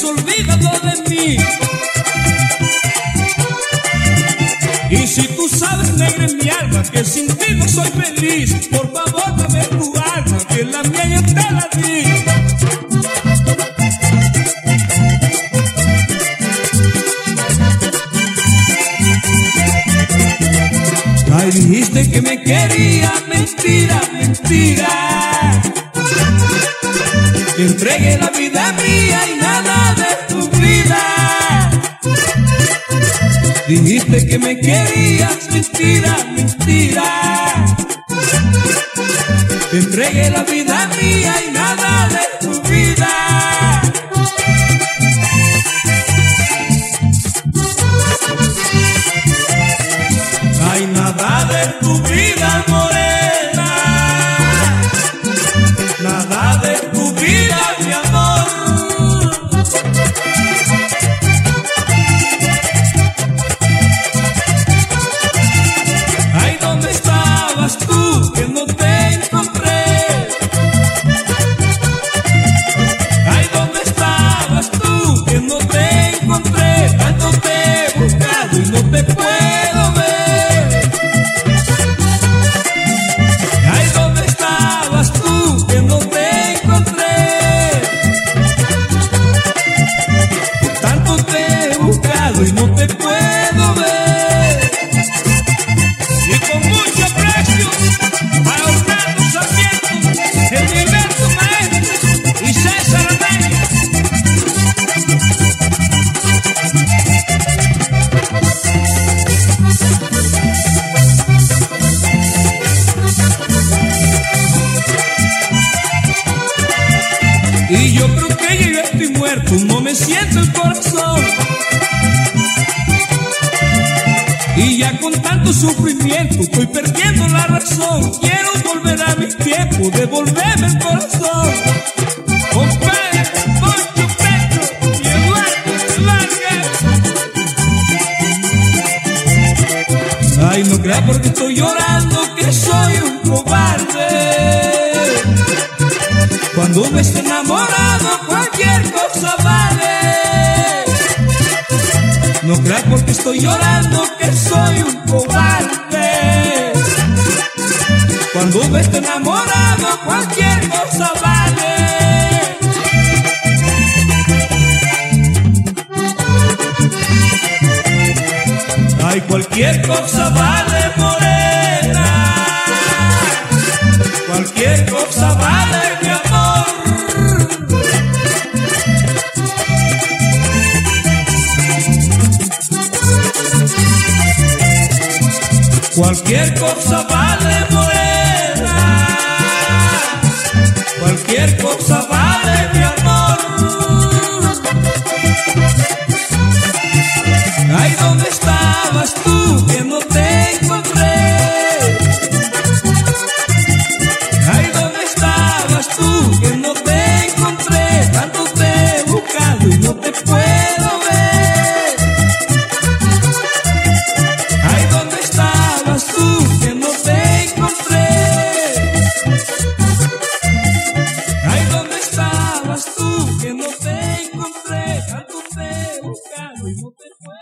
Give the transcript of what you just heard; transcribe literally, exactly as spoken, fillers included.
olvidado de mí. Y si tú sabes, negra, en mi alma, que sin ti no soy feliz, por favor dame tu alma, que la mía ya te la di. Ay, dijiste que me quería, mentira, mentira. Te entregué la vida mía y nada de tu vida. Dijiste que me querías, mentira, mentira. Te entregué la vida mía y nada de tu vida. Ay, nada de tu vida, morena. Nada de tu vida, mi amor. Ay, ¿dónde estabas tú que no te encontré? Ay, ¿dónde estabas tú que no te encontré? Tanto te he buscado y no te puedo ver. Ay, ¿dónde estabas tú que no te encontré? Tanto te he buscado y no te puedo ver. Y con mucho aprecio para Orlando Sarmiento, Gilberto Maestro y César Amaya. Y yo creo que yo ya estoy muerto, no me siento el corazón. Y ya con tanto sufrimiento estoy perdiendo la razón. Quiero volver a mis tiempos, devolverme el corazón. Compadre, Poncho Petro y Eduardo Vargas. Ay, no creas porque estoy llorando que soy un cobarde. Cuando uno está enamorado cualquier cosa vale. No creas porque estoy llorando que soy un cobarde. Cuando uno está enamorado cualquier cosa vale. Ay, cualquier cosa vale, morena. Cualquier cosa vale, mi amor. Cualquier cosa vale, morena. Cualquier cosa vale, mi amor. Ay, ¿dónde estabas tú que no te encontré? Ay, ¿dónde estabas tú que no te encontré? Tanto te he buscado y no te puedo ver. Ay, ¿dónde estabas tú que no te encontré? Ay, ¿dónde estabas tú que no te encontré? Tanto te he buscado y no te puedo ver.